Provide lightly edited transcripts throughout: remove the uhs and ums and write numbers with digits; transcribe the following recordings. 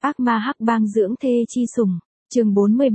Ác ma hắc bang dưỡng thê chi sủng, chương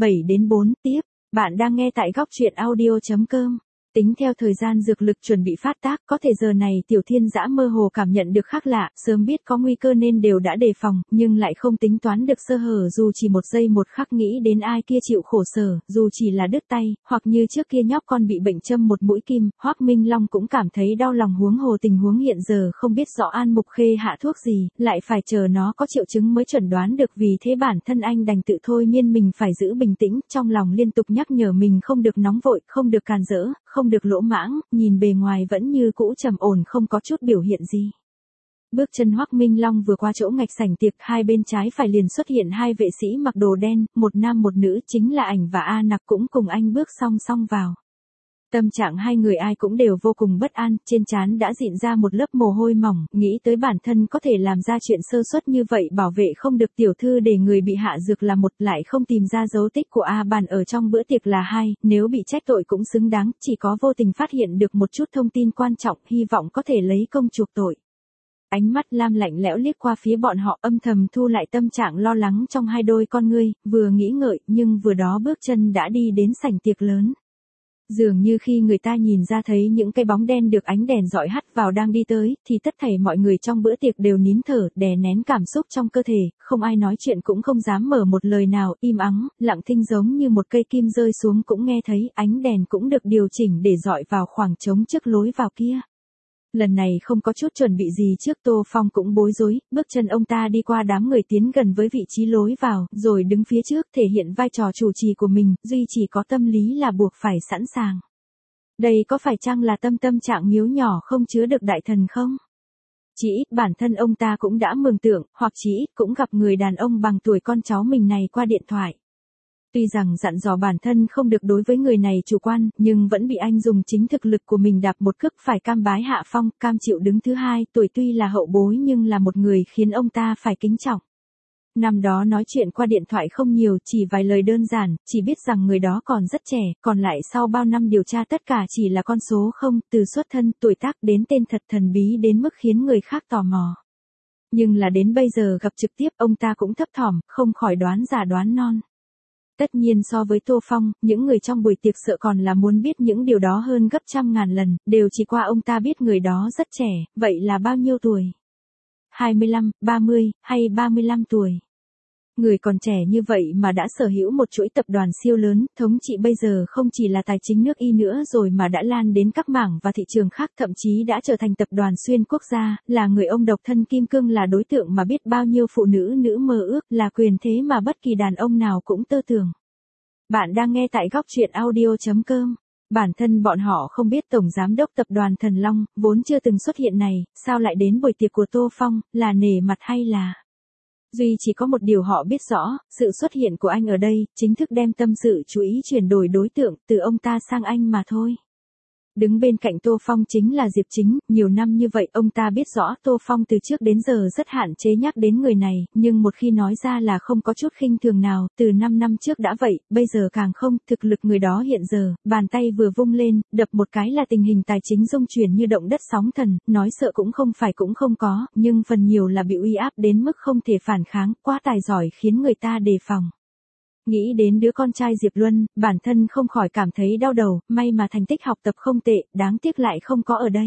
47-4 tiếp, bạn đang nghe tại góc truyện audio.com. Tính theo thời gian dược lực chuẩn bị phát tác, có thể giờ này Tiểu Thiên Dã mơ hồ cảm nhận được khác lạ, sớm biết có nguy cơ nên đều đã đề phòng, nhưng lại không tính toán được sơ hở dù chỉ một giây một khắc nghĩ đến ai kia chịu khổ sở, dù chỉ là đứt tay, hoặc như trước kia nhóc con bị bệnh châm một mũi kim, Hoắc Minh Long cũng cảm thấy đau lòng huống hồ tình huống hiện giờ không biết rõ An Mục Khê hạ thuốc gì, lại phải chờ nó có triệu chứng mới chẩn đoán được, vì thế bản thân anh đành tự thôi miên mình phải giữ bình tĩnh, trong lòng liên tục nhắc nhở mình không được nóng vội, không được càn rỡ, không được lỗ mãng, nhìn bề ngoài vẫn như cũ trầm ổn không có chút biểu hiện gì. Bước chân Hoắc Minh Long vừa qua chỗ ngạch sảnh tiệc, hai bên trái phải liền xuất hiện hai vệ sĩ mặc đồ đen, một nam một nữ, chính là Ảnh và A Nặc cũng cùng anh bước song song vào. Tâm trạng hai người ai cũng đều vô cùng bất an, trên trán đã dịn ra một lớp mồ hôi mỏng, nghĩ tới bản thân có thể làm ra chuyện sơ suất như vậy, bảo vệ không được tiểu thư để người bị hạ dược là một, lại không tìm ra dấu tích của A Bàn ở trong bữa tiệc là hai, nếu bị trách tội cũng xứng đáng, chỉ có vô tình phát hiện được một chút thông tin quan trọng, hy vọng có thể lấy công chuộc tội. Ánh mắt Lam lạnh lẽo liếc qua phía bọn họ, âm thầm thu lại tâm trạng lo lắng trong hai đôi con ngươi, vừa nghĩ ngợi, nhưng vừa đó bước chân đã đi đến sảnh tiệc lớn. Dường như khi người ta nhìn ra thấy những cái bóng đen được ánh đèn dọi hắt vào đang đi tới, thì tất thảy mọi người trong bữa tiệc đều nín thở, đè nén cảm xúc trong cơ thể, không ai nói chuyện cũng không dám mở một lời nào, im ắng, lặng thinh giống như một cây kim rơi xuống cũng nghe thấy, ánh đèn cũng được điều chỉnh để dọi vào khoảng trống trước lối vào kia. Lần này không có chút chuẩn bị gì trước, Tô Phong cũng bối rối, bước chân ông ta đi qua đám người tiến gần với vị trí lối vào, rồi đứng phía trước thể hiện vai trò chủ trì của mình, duy chỉ có tâm lý là buộc phải sẵn sàng. Đây có phải chăng là tâm trạng miếu nhỏ không chứa được đại thần không? Chỉ ít bản thân ông ta cũng đã mường tượng, hoặc chỉ ít cũng gặp người đàn ông bằng tuổi con cháu mình này qua điện thoại. Tuy rằng dặn dò bản thân không được đối với người này chủ quan, nhưng vẫn bị anh dùng chính thực lực của mình đạp một cước phải cam bái hạ phong, cam chịu đứng thứ hai, tuổi tuy là hậu bối nhưng là một người khiến ông ta phải kính trọng. Năm đó nói chuyện qua điện thoại không nhiều, chỉ vài lời đơn giản, chỉ biết rằng người đó còn rất trẻ, còn lại sau bao năm điều tra tất cả chỉ là con số không, từ xuất thân, tuổi tác đến tên thật thần bí đến mức khiến người khác tò mò. Nhưng là đến bây giờ gặp trực tiếp, ông ta cũng thấp thỏm, không khỏi đoán già đoán non. Tất nhiên so với Tô Phong, những người trong buổi tiệc sợ còn là muốn biết những điều đó hơn gấp trăm ngàn lần, đều chỉ qua ông ta biết người đó rất trẻ, vậy là bao nhiêu tuổi? 25, 30, hay 35 tuổi? Người còn trẻ như vậy mà đã sở hữu một chuỗi tập đoàn siêu lớn, thống trị bây giờ không chỉ là tài chính nước Y nữa rồi mà đã lan đến các mảng và thị trường khác, thậm chí đã trở thành tập đoàn xuyên quốc gia, là người ông độc thân kim cương, là đối tượng mà biết bao nhiêu phụ nữ mơ ước, là quyền thế mà bất kỳ đàn ông nào cũng tơ tưởng. Bạn đang nghe tại góc truyện audio.com. Bản thân bọn họ không biết Tổng Giám đốc Tập đoàn Thần Long, vốn chưa từng xuất hiện này, sao lại đến buổi tiệc của Tô Phong, là nể mặt hay là... Duy chỉ có một điều họ biết rõ, sự xuất hiện của anh ở đây, chính thức đem tâm sự chú ý chuyển đổi đối tượng, từ ông ta sang anh mà thôi. Đứng bên cạnh Tô Phong chính là Diệp Chính, nhiều năm như vậy ông ta biết rõ Tô Phong từ trước đến giờ rất hạn chế nhắc đến người này, nhưng một khi nói ra là không có chút khinh thường nào, từ 5 năm trước đã vậy, bây giờ càng không, thực lực người đó hiện giờ, bàn tay vừa vung lên, đập một cái là tình hình tài chính rung chuyển như động đất sóng thần, nói sợ cũng không phải cũng không có, nhưng phần nhiều là bị uy áp đến mức không thể phản kháng, quá tài giỏi khiến người ta đề phòng. Nghĩ đến đứa con trai Diệp Luân, bản thân không khỏi cảm thấy đau đầu, may mà thành tích học tập không tệ, đáng tiếc lại không có ở đây.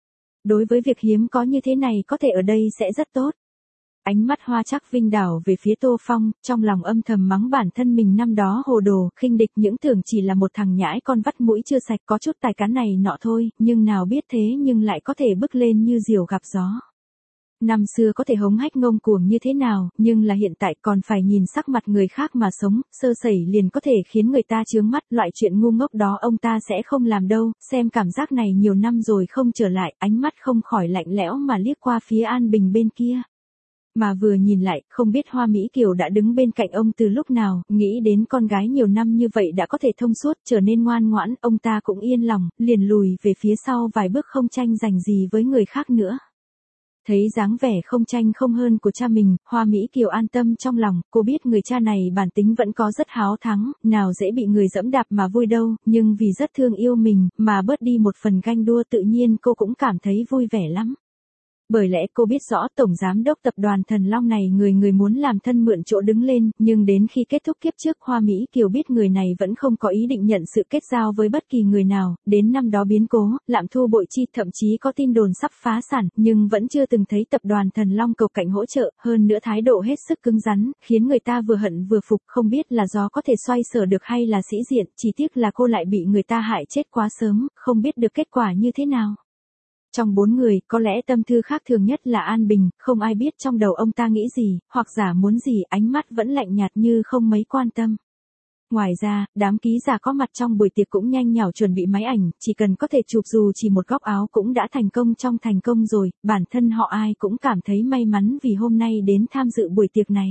Đối với việc hiếm có như thế này có thể ở đây sẽ rất tốt. Ánh mắt Hoa Trác Vinh đảo về phía Tô Phong, trong lòng âm thầm mắng bản thân mình năm đó hồ đồ, khinh địch, những tưởng chỉ là một thằng nhãi con vắt mũi chưa sạch, có chút tài cán này nọ thôi, nhưng nào biết thế nhưng lại có thể bứt lên như diều gặp gió. Năm xưa có thể hống hách ngông cuồng như thế nào, nhưng là hiện tại còn phải nhìn sắc mặt người khác mà sống, sơ sẩy liền có thể khiến người ta chướng mắt, loại chuyện ngu ngốc đó ông ta sẽ không làm đâu, xem cảm giác này nhiều năm rồi không trở lại, ánh mắt không khỏi lạnh lẽo mà liếc qua phía An Bình bên kia. Mà vừa nhìn lại, không biết Hoa Mỹ Kiều đã đứng bên cạnh ông từ lúc nào, nghĩ đến con gái nhiều năm như vậy đã có thể thông suốt, trở nên ngoan ngoãn, ông ta cũng yên lòng, liền lùi về phía sau vài bước không tranh giành gì với người khác nữa. Thấy dáng vẻ không tranh không hơn của cha mình, Hoa Mỹ Kiều an tâm trong lòng, cô biết người cha này bản tính vẫn có rất háo thắng, nào dễ bị người dẫm đạp mà vui đâu, nhưng vì rất thương yêu mình, mà bớt đi một phần ganh đua tự nhiên cô cũng cảm thấy vui vẻ lắm. Bởi lẽ cô biết rõ tổng giám đốc tập đoàn Thần Long này người muốn làm thân mượn chỗ đứng lên, nhưng đến khi kết thúc kiếp trước Hoa Mỹ Kiều biết người này vẫn không có ý định nhận sự kết giao với bất kỳ người nào, đến năm đó biến cố, lạm thu bội chi thậm chí có tin đồn sắp phá sản, nhưng vẫn chưa từng thấy tập đoàn Thần Long cầu cạnh hỗ trợ, hơn nữa thái độ hết sức cứng rắn, khiến người ta vừa hận vừa phục, không biết là gió có thể xoay sở được hay là sĩ diện, chỉ tiếc là cô lại bị người ta hại chết quá sớm, không biết được kết quả như thế nào. Trong 4 người, có lẽ tâm tư khác thường nhất là An Bình, không ai biết trong đầu ông ta nghĩ gì, hoặc giả muốn gì, ánh mắt vẫn lạnh nhạt như không mấy quan tâm. Ngoài ra, đám ký giả có mặt trong buổi tiệc cũng nhanh nhảu chuẩn bị máy ảnh, chỉ cần có thể chụp dù chỉ một góc áo cũng đã thành công trong thành công rồi, bản thân họ ai cũng cảm thấy may mắn vì hôm nay đến tham dự buổi tiệc này.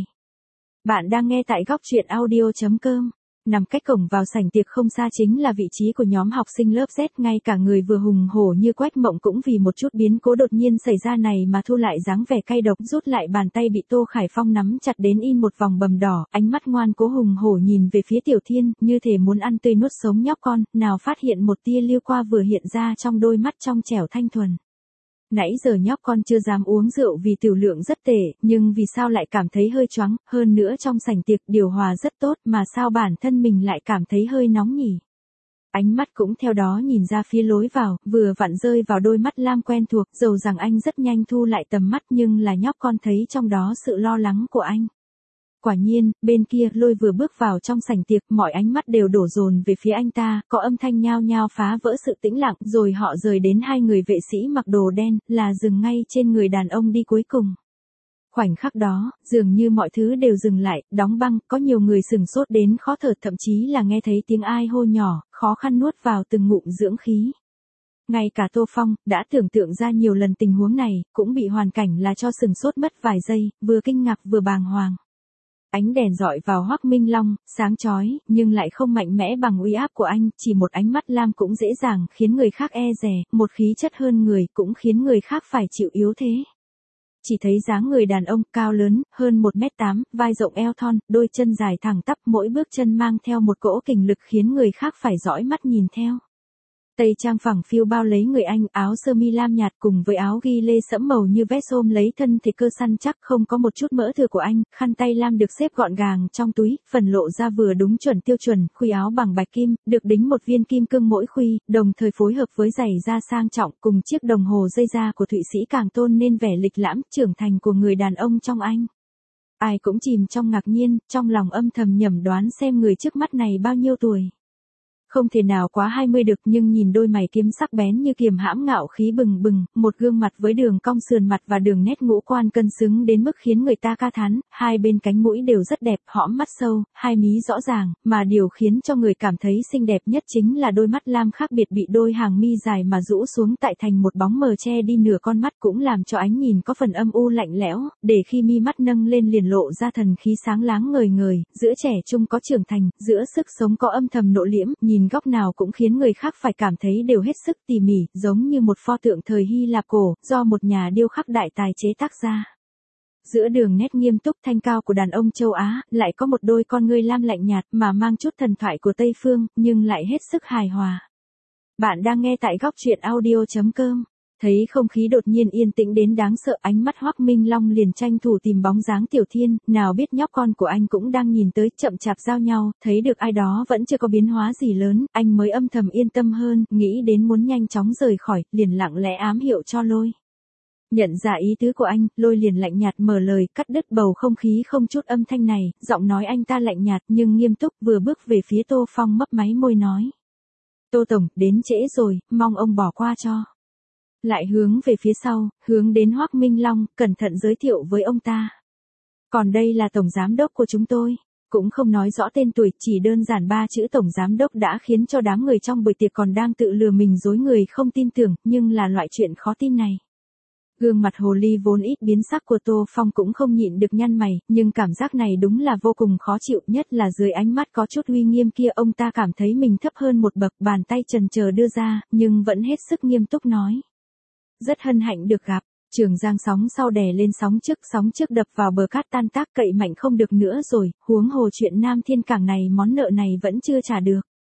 Bạn đang nghe tại góc truyện audio.com. Nằm cách cổng vào sảnh tiệc không xa chính là vị trí của nhóm học sinh lớp Z, ngay cả người vừa hùng hổ như Quách Mộng cũng vì một chút biến cố đột nhiên xảy ra này mà thu lại dáng vẻ cay độc, rút lại bàn tay bị Tô Khải Phong nắm chặt đến in một vòng bầm đỏ, ánh mắt ngoan cố hùng hổ nhìn về phía Tiểu Thiên, như thể muốn ăn tươi nuốt sống nhóc con, nào phát hiện một tia lưu qua vừa hiện ra trong đôi mắt trong trẻo thanh thuần. Nãy giờ nhóc con chưa dám uống rượu vì tiểu lượng rất tệ, nhưng vì sao lại cảm thấy hơi choáng, hơn nữa trong sảnh tiệc điều hòa rất tốt mà sao bản thân mình lại cảm thấy hơi nóng nhỉ. Ánh mắt cũng theo đó nhìn ra phía lối vào, vừa vặn rơi vào đôi mắt lam quen thuộc, dầu rằng anh rất nhanh thu lại tầm mắt nhưng là nhóc con thấy trong đó sự lo lắng của anh. Quả nhiên, bên kia Lôi vừa bước vào trong sảnh tiệc, mọi ánh mắt đều đổ dồn về phía anh ta, có âm thanh nhao nhao phá vỡ sự tĩnh lặng, rồi họ rời đến hai người vệ sĩ mặc đồ đen, là dừng ngay trên người đàn ông đi cuối cùng. Khoảnh khắc đó, dường như mọi thứ đều dừng lại, đóng băng, có nhiều người sửng sốt đến khó thở, thậm chí là nghe thấy tiếng ai hô nhỏ, khó khăn nuốt vào từng ngụm dưỡng khí. Ngay cả Tô Phong, đã tưởng tượng ra nhiều lần tình huống này, cũng bị hoàn cảnh là cho sửng sốt mất vài giây, vừa kinh ngạc vừa bàng hoàng. Ánh đèn dọi vào Hoắc Minh Long, sáng chói, nhưng lại không mạnh mẽ bằng uy áp của anh, chỉ một ánh mắt lam cũng dễ dàng khiến người khác e dè, một khí chất hơn người cũng khiến người khác phải chịu yếu thế. Chỉ thấy dáng người đàn ông cao lớn, hơn 1m8, vai rộng eo thon, đôi chân dài thẳng tắp, mỗi bước chân mang theo một cỗ kình lực khiến người khác phải dõi mắt nhìn theo. Tây trang phẳng phiu bao lấy người anh, áo sơ mi lam nhạt cùng với áo ghi lê sẫm màu như vest ôm lấy thân thể cơ săn chắc không có một chút mỡ thừa của anh, khăn tay lam được xếp gọn gàng trong túi, phần lộ ra vừa đúng chuẩn tiêu chuẩn, khuy áo bằng bạch kim, được đính một viên kim cương mỗi khuy, đồng thời phối hợp với giày da sang trọng cùng chiếc đồng hồ dây da của Thụy Sĩ càng tôn nên vẻ lịch lãm, trưởng thành của người đàn ông trong anh. Ai cũng chìm trong ngạc nhiên, trong lòng âm thầm nhẩm đoán xem người trước mắt này bao nhiêu tuổi. Không thể nào quá 20 được, nhưng nhìn đôi mày kiếm sắc bén như kiềm hãm ngạo khí bừng bừng, một gương mặt với đường cong sườn mặt và đường nét ngũ quan cân xứng đến mức khiến người ta ca thán, hai bên cánh mũi đều rất đẹp, hõm mắt sâu, hai mí rõ ràng, mà điều khiến cho người cảm thấy xinh đẹp nhất chính là đôi mắt lam khác biệt bị đôi hàng mi dài mà rũ xuống tại thành một bóng mờ che đi nửa con mắt, cũng làm cho ánh nhìn có phần âm u lạnh lẽo, để khi mi mắt nâng lên liền lộ ra thần khí sáng láng ngời ngời, giữa trẻ trung có trưởng thành, giữa sức sống có âm thầm nội liễm, nhìn góc nào cũng khiến người khác phải cảm thấy đều hết sức tỉ mỉ, giống như một pho tượng thời Hy Lạp cổ, do một nhà điêu khắc đại tài chế tác ra. Giữa đường nét nghiêm túc thanh cao của đàn ông châu Á, lại có một đôi con ngươi lam lạnh nhạt mà mang chút thần thoại của Tây Phương, nhưng lại hết sức hài hòa. Bạn đang nghe tại góc truyện audio.com. Thấy không khí đột nhiên yên tĩnh đến đáng sợ, ánh mắt Hoắc Minh Long liền tranh thủ tìm bóng dáng Tiểu Thiên, nào biết nhóc con của anh cũng đang nhìn tới, chậm chạp giao nhau, thấy được ai đó vẫn chưa có biến hóa gì lớn, anh mới âm thầm yên tâm hơn, nghĩ đến muốn nhanh chóng rời khỏi, liền lặng lẽ ám hiệu cho Lôi. Nhận ra ý tứ của anh, Lôi liền lạnh nhạt mở lời, cắt đứt bầu không khí không chút âm thanh này, giọng nói anh ta lạnh nhạt nhưng nghiêm túc, vừa bước về phía Tô Phong mấp máy môi nói. Tô Tổng, đến trễ rồi, mong ông bỏ qua cho. Lại hướng về phía sau, hướng đến Hoắc Minh Long, cẩn thận giới thiệu với ông ta. Còn đây là tổng giám đốc của chúng tôi. Cũng không nói rõ tên tuổi, chỉ đơn giản 3 chữ tổng giám đốc đã khiến cho đám người trong buổi tiệc còn đang tự lừa mình dối người không tin tưởng, nhưng là loại chuyện khó tin này. Gương mặt hồ ly vốn ít biến sắc của Tô Phong cũng không nhịn được nhăn mày, nhưng cảm giác này đúng là vô cùng khó chịu, nhất là dưới ánh mắt có chút uy nghiêm kia, ông ta cảm thấy mình thấp hơn một bậc, bàn tay chần chờ đưa ra, nhưng vẫn hết sức nghiêm túc nói. Rất hân hạnh được gặp. Trường Giang sóng sau đè lên sóng trước đập vào bờ cát tan tác, cậy mạnh không được nữa rồi, huống hồ chuyện Nam Thiên Cảng này món nợ này vẫn chưa trả được.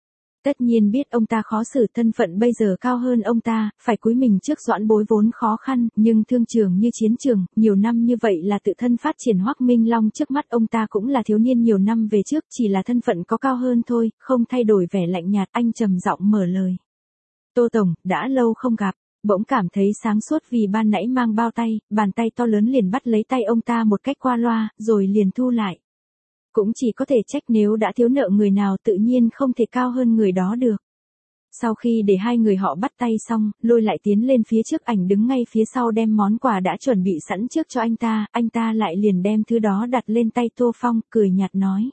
Tất nhiên biết ông ta khó xử, thân phận bây giờ cao hơn ông ta, phải cúi mình trước Doãn Bối vốn khó khăn, nhưng thương trường như chiến trường, nhiều năm như vậy là tự thân phát triển. Hoắc Minh Long trước mắt ông ta cũng là thiếu niên nhiều năm về trước, chỉ là thân phận có cao hơn thôi, không thay đổi vẻ lạnh nhạt. Anh trầm giọng mở lời. Tô Tổng, đã lâu không gặp. Bỗng cảm thấy sáng suốt vì ban nãy mang bao tay, bàn tay to lớn liền bắt lấy tay ông ta một cách qua loa, rồi liền thu lại. Cũng chỉ có thể trách nếu đã thiếu nợ người nào tự nhiên không thể cao hơn người đó được. Sau khi để hai người họ bắt tay xong, Lôi lại tiến lên phía trước, ảnh đứng ngay phía sau đem món quà đã chuẩn bị sẵn trước cho anh ta lại liền đem thứ đó đặt lên tay Tô Phong, cười nhạt nói.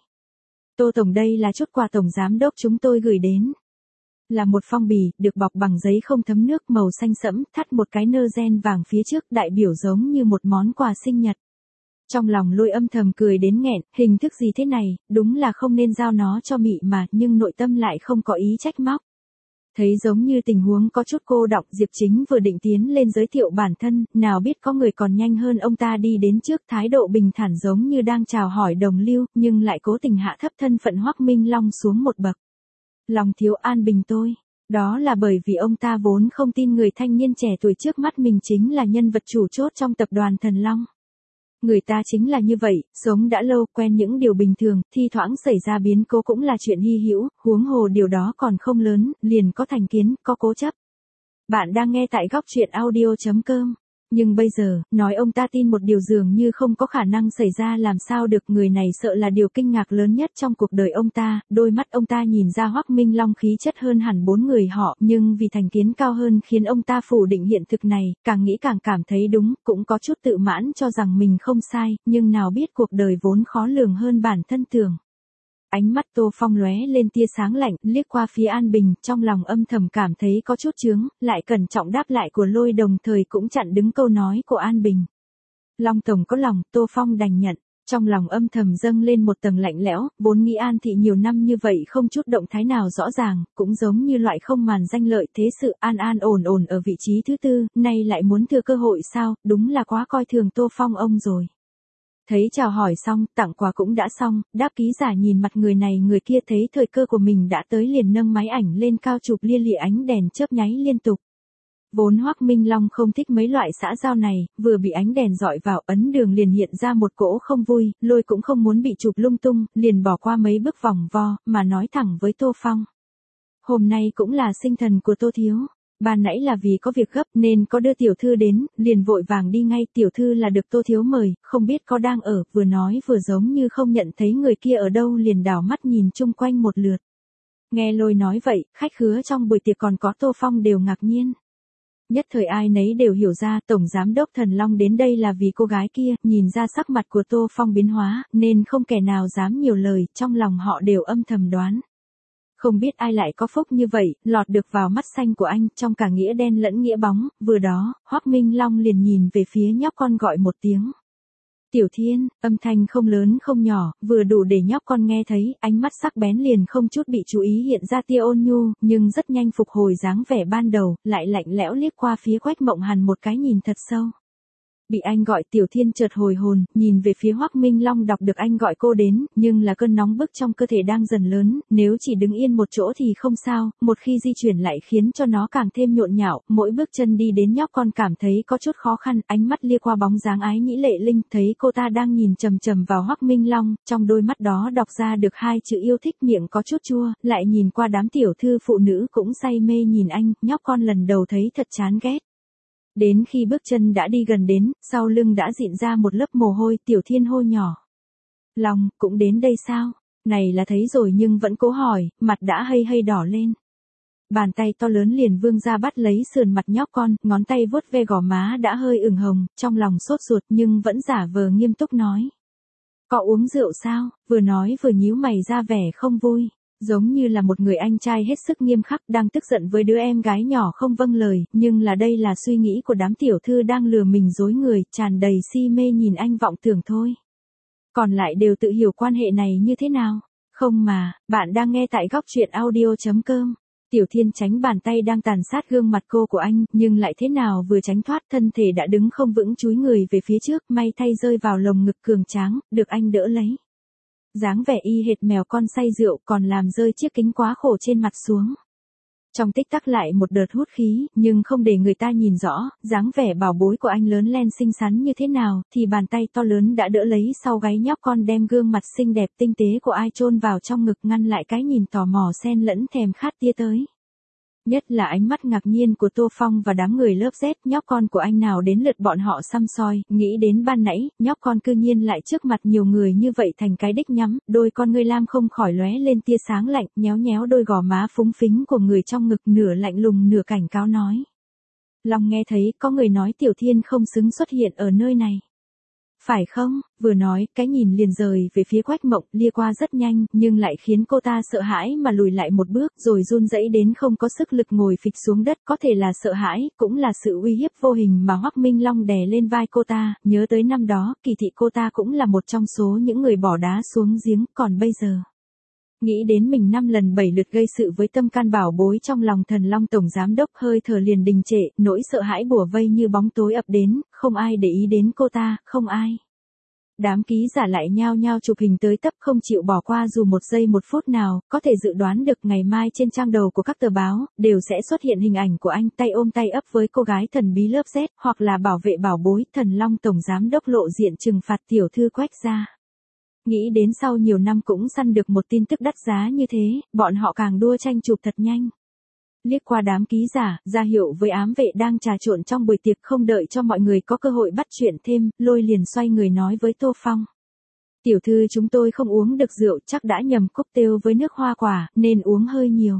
Tô Tổng, đây là chút quà Tổng Giám Đốc chúng tôi gửi đến. Là một phong bì, được bọc bằng giấy không thấm nước màu xanh sẫm, thắt một cái nơ ren vàng phía trước, đại biểu giống như một món quà sinh nhật. Trong lòng Lôi âm thầm cười đến nghẹn, hình thức gì thế này, đúng là không nên giao nó cho Mị mà, nhưng nội tâm lại không có ý trách móc. Thấy giống như tình huống có chút cô đọng, Diệp Chính vừa định tiến lên giới thiệu bản thân, nào biết có người còn nhanh hơn ông ta đi đến trước, thái độ bình thản giống như đang chào hỏi đồng lưu, nhưng lại cố tình hạ thấp thân phận Hoắc Minh Long xuống một bậc. Lòng thiếu an bình tôi. Đó là bởi vì ông ta vốn không tin người thanh niên trẻ tuổi trước mắt mình chính là nhân vật chủ chốt trong tập đoàn Thần Long. Người ta chính là như vậy, sống đã lâu, quen những điều bình thường, thi thoảng xảy ra biến cố cũng là chuyện hy hữu, huống hồ điều đó còn không lớn, liền có thành kiến, có cố chấp. Bạn đang nghe tại góc truyện audio.com. Nhưng bây giờ, nói ông ta tin một điều dường như không có khả năng xảy ra làm sao được, người này sợ là điều kinh ngạc lớn nhất trong cuộc đời ông ta. Đôi mắt ông ta nhìn ra Hoắc Minh Long khí chất hơn hẳn bốn người họ, nhưng vì thành kiến cao hơn khiến ông ta phủ định hiện thực này, càng nghĩ càng cảm thấy đúng, cũng có chút tự mãn cho rằng mình không sai, nhưng nào biết cuộc đời vốn khó lường hơn bản thân tưởng. Ánh mắt Tô Phong lóe lên tia sáng lạnh, liếc qua phía An Bình, trong lòng âm thầm cảm thấy có chút chướng, lại cẩn trọng đáp lại của Lôi, đồng thời cũng chặn đứng câu nói của An Bình. Long Tổng có lòng, Tô Phong đành nhận. Trong lòng âm thầm dâng lên một tầng lạnh lẽo, vốn nghĩ An Thị nhiều năm như vậy không chút động thái nào rõ ràng, cũng giống như loại không màn danh lợi, thế sự an ổn ở vị trí thứ tư, nay lại muốn thừa cơ hội sao, đúng là quá coi thường Tô Phong ông rồi. Thấy chào hỏi xong, tặng quà cũng đã xong, đáp ký giả nhìn mặt người này người kia thấy thời cơ của mình đã tới liền nâng máy ảnh lên cao chụp lia lịa, ánh đèn chớp nháy liên tục. Vốn Hoắc Minh Long không thích mấy loại xã giao này, vừa bị ánh đèn dọi vào ấn đường liền hiện ra một cỗ không vui, Lôi cũng không muốn bị chụp lung tung, liền bỏ qua mấy bước vòng vo, mà nói thẳng với Tô Phong. Hôm nay cũng là sinh thần của Tô Thiếu. Ban nãy là vì có việc gấp nên có đưa tiểu thư đến, liền vội vàng đi ngay, tiểu thư là được Tô Thiếu mời, không biết có đang ở, vừa nói vừa giống như không nhận thấy người kia ở đâu liền đảo mắt nhìn chung quanh một lượt. Nghe Lôi nói vậy, khách khứa trong buổi tiệc còn có Tô Phong đều ngạc nhiên. Nhất thời ai nấy đều hiểu ra Tổng Giám Đốc Thần Long đến đây là vì cô gái kia, nhìn ra sắc mặt của Tô Phong biến hóa, nên không kẻ nào dám nhiều lời, trong lòng họ đều âm thầm đoán. Không biết ai lại có phúc như vậy, lọt được vào mắt xanh của anh, trong cả nghĩa đen lẫn nghĩa bóng, vừa đó, Hoắc Minh Long liền nhìn về phía nhóc con gọi một tiếng. Tiểu Thiên, âm thanh không lớn không nhỏ, vừa đủ để nhóc con nghe thấy, ánh mắt sắc bén liền không chút bị chú ý hiện ra tia ôn nhu, nhưng rất nhanh phục hồi dáng vẻ ban đầu, lại lạnh lẽo liếc qua phía Quách Mộng Hàn một cái nhìn thật sâu. Bị anh gọi Tiểu Thiên chợt hồi hồn, nhìn về phía Hoắc Minh Long, đọc được anh gọi cô đến, nhưng là cơn nóng bức trong cơ thể đang dần lớn, nếu chỉ đứng yên một chỗ thì không sao, một khi di chuyển lại khiến cho nó càng thêm nhộn nhạo, mỗi bước chân đi đến nhóc con cảm thấy có chút khó khăn, ánh mắt lia qua bóng dáng ái nhĩ lệ linh, thấy cô ta đang nhìn chằm chằm vào Hoắc Minh Long, trong đôi mắt đó đọc ra được hai chữ yêu thích, miệng có chút chua, lại nhìn qua đám tiểu thư phụ nữ cũng say mê nhìn anh, nhóc con lần đầu thấy thật chán ghét. Đến khi bước chân đã đi gần đến, sau lưng đã dịn ra một lớp mồ hôi, Tiểu Thiên hô nhỏ. Long, cũng đến đây sao? Này là thấy rồi nhưng vẫn cố hỏi, mặt đã hơi đỏ lên. Bàn tay to lớn liền vươn ra bắt lấy sườn mặt nhóc con, ngón tay vuốt ve gò má đã hơi ửng hồng, trong lòng sốt ruột nhưng vẫn giả vờ nghiêm túc nói. Có uống rượu sao? Vừa nói vừa nhíu mày ra vẻ không vui. Giống như là một người anh trai hết sức nghiêm khắc đang tức giận với đứa em gái nhỏ không vâng lời, nhưng là đây là suy nghĩ của đám tiểu thư đang lừa mình dối người, tràn đầy si mê nhìn anh vọng tưởng thôi. Còn lại đều tự hiểu quan hệ này như thế nào. Không mà, bạn đang nghe tại góc truyện audio.com. Tiểu Thiên tránh bàn tay đang tàn sát gương mặt cô của anh, nhưng lại thế nào vừa tránh thoát thân thể đã đứng không vững chúi người về phía trước, may thay rơi vào lồng ngực cường tráng, được anh đỡ lấy. Dáng vẻ y hệt mèo con say rượu còn làm rơi chiếc kính quá khổ trên mặt xuống. Trong tích tắc lại một đợt hút khí, nhưng không để người ta nhìn rõ, dáng vẻ bảo bối của anh lớn lên xinh xắn như thế nào, thì bàn tay to lớn đã đỡ lấy sau gáy nhóc con đem gương mặt xinh đẹp tinh tế của ai chôn vào trong ngực ngăn lại cái nhìn tò mò xen lẫn thèm khát tia tới. Nhất là ánh mắt ngạc nhiên của Tô Phong và đám người lớp Z, nhóc con của anh nào đến lượt bọn họ săm soi, nghĩ đến ban nãy, nhóc con cư nhiên lại trước mặt nhiều người như vậy thành cái đích nhắm, đôi con ngươi lam không khỏi lóe lên tia sáng lạnh, nhéo nhéo đôi gò má phúng phính của người trong ngực, nửa lạnh lùng nửa cảnh cáo nói. Long nghe thấy có người nói Tiểu Thiên không xứng xuất hiện ở nơi này. Phải không? Vừa nói, cái nhìn liền rời về phía Quách Mộng, lia qua rất nhanh, nhưng lại khiến cô ta sợ hãi mà lùi lại một bước, rồi run rẩy đến không có sức lực ngồi phịch xuống đất, có thể là sợ hãi, cũng là sự uy hiếp vô hình mà Hoắc Minh Long đè lên vai cô ta, nhớ tới năm đó, kỳ thị cô ta cũng là một trong số những người bỏ đá xuống giếng, còn bây giờ. Nghĩ đến mình 5 lần 7 lượt gây sự với tâm can bảo bối trong lòng Thần Long tổng giám đốc, hơi thở liền đình trệ, nỗi sợ hãi bủa vây như bóng tối ập đến, không ai để ý đến cô ta, không ai. Đám ký giả lại nhao nhao chụp hình tới tấp không chịu bỏ qua dù một giây một phút nào, có thể dự đoán được ngày mai trên trang đầu của các tờ báo, đều sẽ xuất hiện hình ảnh của anh tay ôm tay ấp với cô gái thần bí lớp Z, hoặc là bảo vệ bảo bối Thần Long tổng giám đốc lộ diện trừng phạt tiểu thư Quách gia. Nghĩ đến sau nhiều năm cũng săn được một tin tức đắt giá như thế, bọn họ càng đua tranh chụp thật nhanh. Liếc qua đám ký giả, ra hiệu với ám vệ đang trà trộn trong buổi tiệc, không đợi cho mọi người có cơ hội bắt chuyện thêm, Lôi liền xoay người nói với Tô Phong. Tiểu thư chúng tôi không uống được rượu, chắc đã nhầm cocktail với nước hoa quả, nên uống hơi nhiều.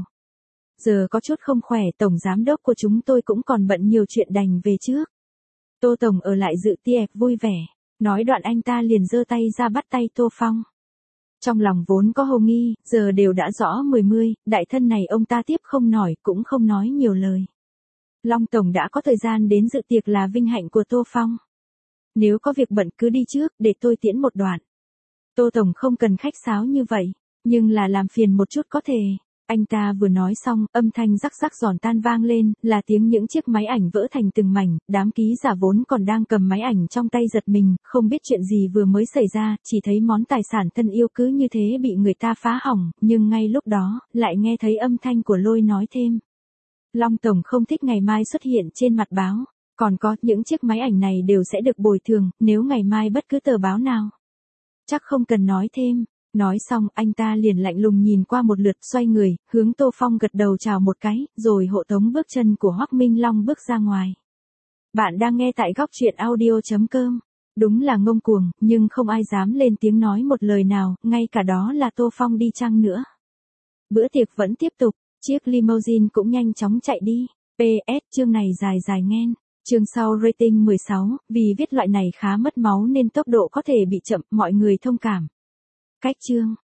Giờ có chút không khỏe, tổng giám đốc của chúng tôi cũng còn bận nhiều chuyện đành về trước. Tô tổng ở lại dự tiệc vui vẻ. Nói đoạn anh ta liền giơ tay ra bắt tay Tô Phong. Trong lòng vốn có hồ nghi, giờ đều đã rõ mười, đại thân này ông ta tiếp không nổi, cũng không nói nhiều lời. Long tổng đã có thời gian đến dự tiệc là vinh hạnh của Tô Phong. Nếu có việc bận cứ đi trước, để tôi tiễn một đoạn. Tô tổng không cần khách sáo như vậy, nhưng là làm phiền một chút có thể. Anh ta vừa nói xong, âm thanh rắc rắc giòn tan vang lên, là tiếng những chiếc máy ảnh vỡ thành từng mảnh, đám ký giả vốn còn đang cầm máy ảnh trong tay giật mình, không biết chuyện gì vừa mới xảy ra, chỉ thấy món tài sản thân yêu cứ như thế bị người ta phá hỏng, nhưng ngay lúc đó, lại nghe thấy âm thanh của Lôi nói thêm. Long tổng không thích ngày mai xuất hiện trên mặt báo, còn có, những chiếc máy ảnh này đều sẽ được bồi thường, nếu ngày mai bất cứ tờ báo nào. Chắc không cần nói thêm. Nói xong, anh ta liền lạnh lùng nhìn qua một lượt, xoay người, hướng Tô Phong gật đầu chào một cái, rồi hộ tống bước chân của Hoắc Minh Long bước ra ngoài. Bạn đang nghe tại góc truyện audio.com. Đúng là ngông cuồng, nhưng không ai dám lên tiếng nói một lời nào, ngay cả đó là Tô Phong đi chăng nữa. Bữa tiệc vẫn tiếp tục, chiếc limousine cũng nhanh chóng chạy đi. PS, chương này dài dài nghen. Chương sau rating 16, vì viết loại này khá mất máu nên tốc độ có thể bị chậm, mọi người thông cảm. Cách chương.